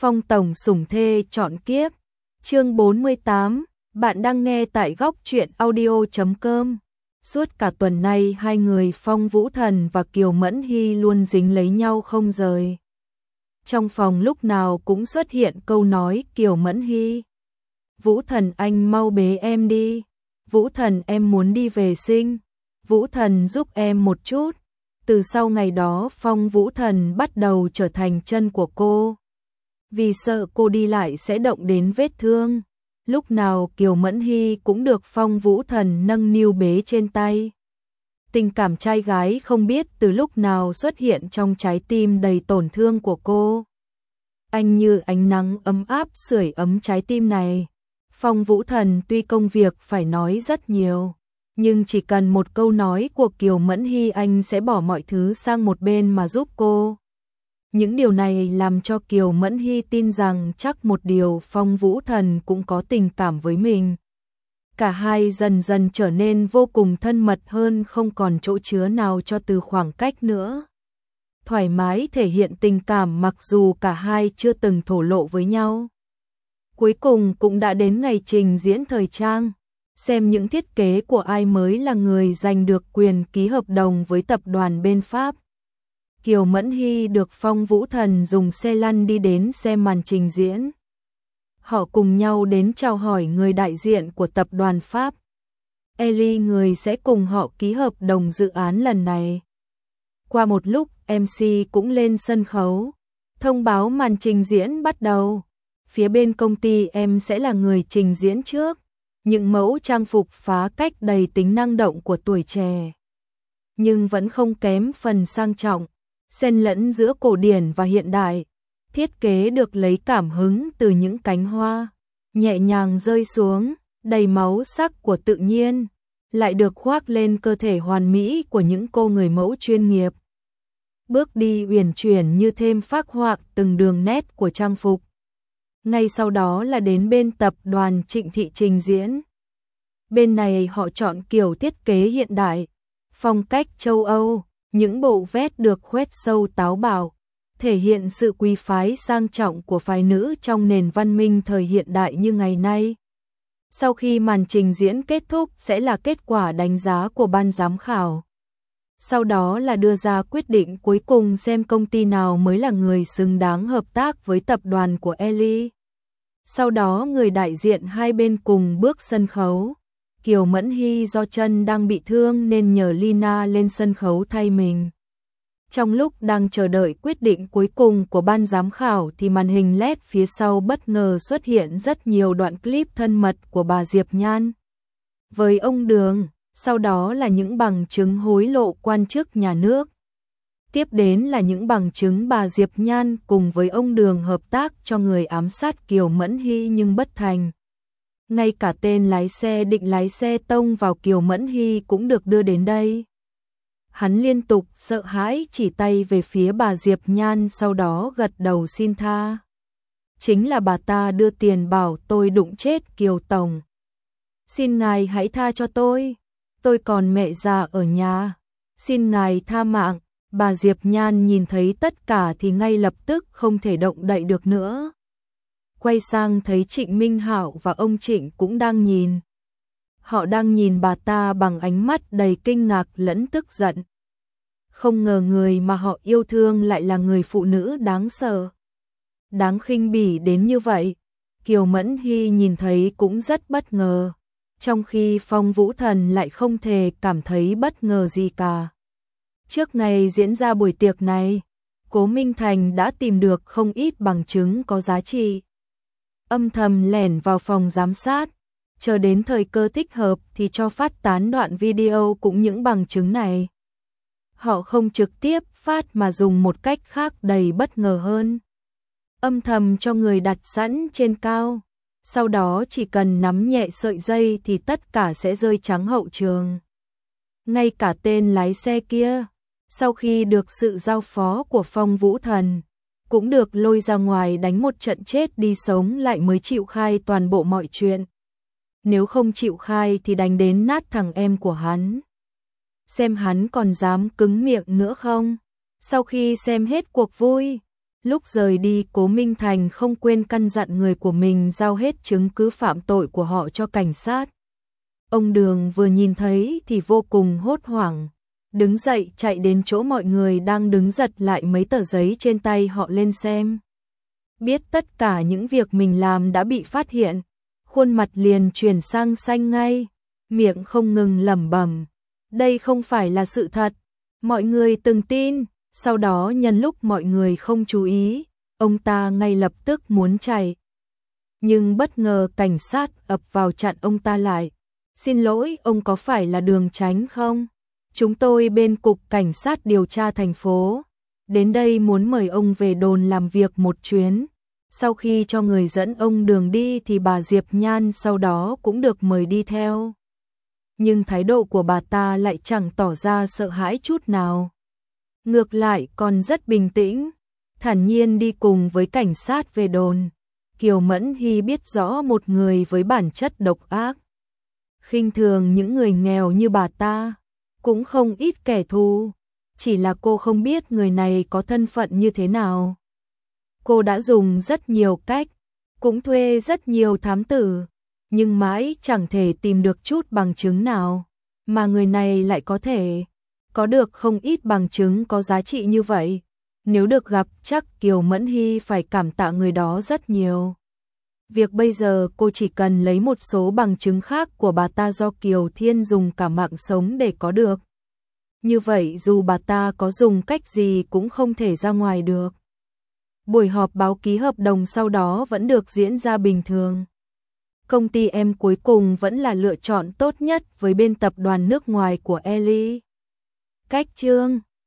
Phong tổng sủng thê chọn kiếp. Chương 48, bạn đang nghe tại góc truyện audio.com. Suốt cả tuần nay hai người Phong Vũ Thần và Kiều Mẫn Hy luôn dính lấy nhau không rời. Trong phòng lúc nào cũng xuất hiện câu nói Kiều Mẫn Hy: Vũ Thần anh mau bế em đi. Vũ Thần em muốn đi vệ sinh. Vũ Thần giúp em một chút. Từ sau ngày đó Phong Vũ Thần bắt đầu trở thành chân của cô. Vì sợ cô đi lại sẽ động đến vết thương. Lúc nào Kiều Mẫn Hy cũng được Phong Vũ Thần nâng niu bế trên tay. Tình cảm trai gái không biết từ lúc nào xuất hiện trong trái tim đầy tổn thương của cô. Anh như ánh nắng ấm áp sưởi ấm trái tim này. Phong Vũ Thần tuy công việc phải nói rất nhiều, nhưng chỉ cần một câu nói của Kiều Mẫn Hy anh sẽ bỏ mọi thứ sang một bên mà giúp cô. Những điều này làm cho Kiều Mẫn Hy tin rằng chắc một điều Phong Vũ Thần cũng có tình cảm với mình. Cả hai dần dần trở nên vô cùng thân mật hơn, không còn chỗ chứa nào cho từ khoảng cách nữa. Thoải mái thể hiện tình cảm mặc dù cả hai chưa từng thổ lộ với nhau. Cuối cùng cũng đã đến ngày trình diễn thời trang. Xem những thiết kế của ai mới là người giành được quyền ký hợp đồng với tập đoàn bên Pháp. Kiều Mẫn Hy được Phong Vũ Thần dùng xe lăn đi đến xem màn trình diễn. Họ cùng nhau đến chào hỏi người đại diện của tập đoàn Pháp. Ellie người sẽ cùng họ ký hợp đồng dự án lần này. Qua một lúc MC cũng lên sân khấu, thông báo màn trình diễn bắt đầu. Phía bên công ty em sẽ là người trình diễn trước. Những mẫu trang phục phá cách đầy tính năng động của tuổi trẻ, nhưng vẫn không kém phần sang trọng, xen lẫn giữa cổ điển và hiện đại. Thiết kế được lấy cảm hứng từ những cánh hoa nhẹ nhàng rơi xuống, đầy máu sắc của tự nhiên, lại được khoác lên cơ thể hoàn mỹ của những cô người mẫu chuyên nghiệp. Bước đi uyển chuyển như thêm phác họa từng đường nét của trang phục. Ngay sau đó là đến bên tập đoàn Trịnh Thị trình diễn. Bên này họ chọn kiểu thiết kế hiện đại, phong cách châu Âu, những bộ vest được khoét sâu táo bạo, thể hiện sự quý phái sang trọng của phái nữ trong nền văn minh thời hiện đại như ngày nay. Sau khi màn trình diễn kết thúc sẽ là kết quả đánh giá của ban giám khảo. Sau đó là đưa ra quyết định cuối cùng xem công ty nào mới là người xứng đáng hợp tác với tập đoàn của Ellie. Sau đó người đại diện hai bên cùng bước sân khấu. Kiều Mẫn Hy do chân đang bị thương nên nhờ Lina lên sân khấu thay mình. Trong lúc đang chờ đợi quyết định cuối cùng của ban giám khảo thì màn hình LED phía sau bất ngờ xuất hiện rất nhiều đoạn clip thân mật của bà Diệp Nhan với ông Đường, sau đó là những bằng chứng hối lộ quan chức nhà nước. Tiếp đến là những bằng chứng bà Diệp Nhan cùng với ông Đường hợp tác cho người ám sát Kiều Mẫn Hy nhưng bất thành. Ngay cả tên lái xe định lái xe tông vào Kiều Mẫn Hy cũng được đưa đến đây. Hắn liên tục sợ hãi chỉ tay về phía bà Diệp Nhan, sau đó gật đầu xin tha. Chính là bà ta đưa tiền bảo tôi đụng chết Kiều Tổng. Xin ngài hãy tha cho tôi còn mẹ già ở nhà. Xin ngài tha mạng. Bà Diệp Nhan nhìn thấy tất cả thì ngay lập tức không thể động đậy được nữa. Quay sang thấy Trịnh Minh Hạo và ông Trịnh cũng đang nhìn. Họ đang nhìn bà ta bằng ánh mắt đầy kinh ngạc lẫn tức giận. Không ngờ người mà họ yêu thương lại là người phụ nữ đáng sợ, đáng khinh bỉ đến như vậy. Kiều Mẫn Hy nhìn thấy cũng rất bất ngờ, trong khi Phong Vũ Thần lại không thể cảm thấy bất ngờ gì cả. Trước ngày diễn ra buổi tiệc này, Cố Minh Thành đã tìm được không ít bằng chứng có giá trị. Âm thầm lẻn vào phòng giám sát, chờ đến thời cơ thích hợp thì cho phát tán đoạn video cũng những bằng chứng này. Họ không trực tiếp phát mà dùng một cách khác đầy bất ngờ hơn. Âm thầm cho người đặt sẵn trên cao, sau đó chỉ cần nắm nhẹ sợi dây thì tất cả sẽ rơi trắng hậu trường. Ngay cả tên lái xe kia, sau khi được sự giao phó của Phong Vũ Thần, cũng được lôi ra ngoài đánh một trận chết đi sống lại mới chịu khai toàn bộ mọi chuyện. Nếu không chịu khai thì đánh đến nát thằng em của hắn. Xem hắn còn dám cứng miệng nữa không? Sau khi xem hết cuộc vui, Lúc rời đi, Cố Minh Thành không quên căn dặn người của mình giao hết chứng cứ phạm tội của họ cho cảnh sát. Ông Đường vừa nhìn thấy thì vô cùng hốt hoảng, đứng dậy chạy đến chỗ mọi người đang đứng, giật lại mấy tờ giấy trên tay họ lên xem. Biết tất cả những việc mình làm đã bị phát hiện, khuôn mặt liền chuyển sang xanh ngay, miệng không ngừng lẩm bẩm, đây không phải là sự thật, mọi người từng tin. Sau đó nhân lúc mọi người không chú ý, ông ta ngay lập tức muốn chạy. Nhưng bất ngờ cảnh sát ập vào chặn ông ta lại. Xin lỗi, ông có phải là Đường Chánh không? Chúng tôi bên cục cảnh sát điều tra thành phố. Đến đây muốn mời ông về đồn làm việc một chuyến. Sau khi cho người dẫn ông Đường đi thì bà Diệp Nhan sau đó cũng được mời đi theo. Nhưng thái độ của bà ta lại chẳng tỏ ra sợ hãi chút nào. Ngược lại còn rất bình tĩnh, thản nhiên đi cùng với cảnh sát về đồn. Kiều Mẫn Hy biết rõ một người với bản chất độc ác, khinh thường những người nghèo như bà ta, cũng không ít kẻ thù, chỉ là cô không biết người này có thân phận như thế nào. Cô đã dùng rất nhiều cách, cũng thuê rất nhiều thám tử, nhưng mãi chẳng thể tìm được chút bằng chứng nào, mà người này lại có thể có được không ít bằng chứng có giá trị như vậy. Nếu được gặp chắc Kiều Mẫn Hy phải cảm tạ người đó rất nhiều. Việc bây giờ cô chỉ cần lấy một số bằng chứng khác của bà ta do Kiều Thiên dùng cả mạng sống để có được. Như vậy dù bà ta có dùng cách gì cũng không thể ra ngoài được. Buổi họp báo ký hợp đồng sau đó vẫn được diễn ra bình thường. Công ty em cuối cùng vẫn là lựa chọn tốt nhất với bên tập đoàn nước ngoài của Eli. Cách chương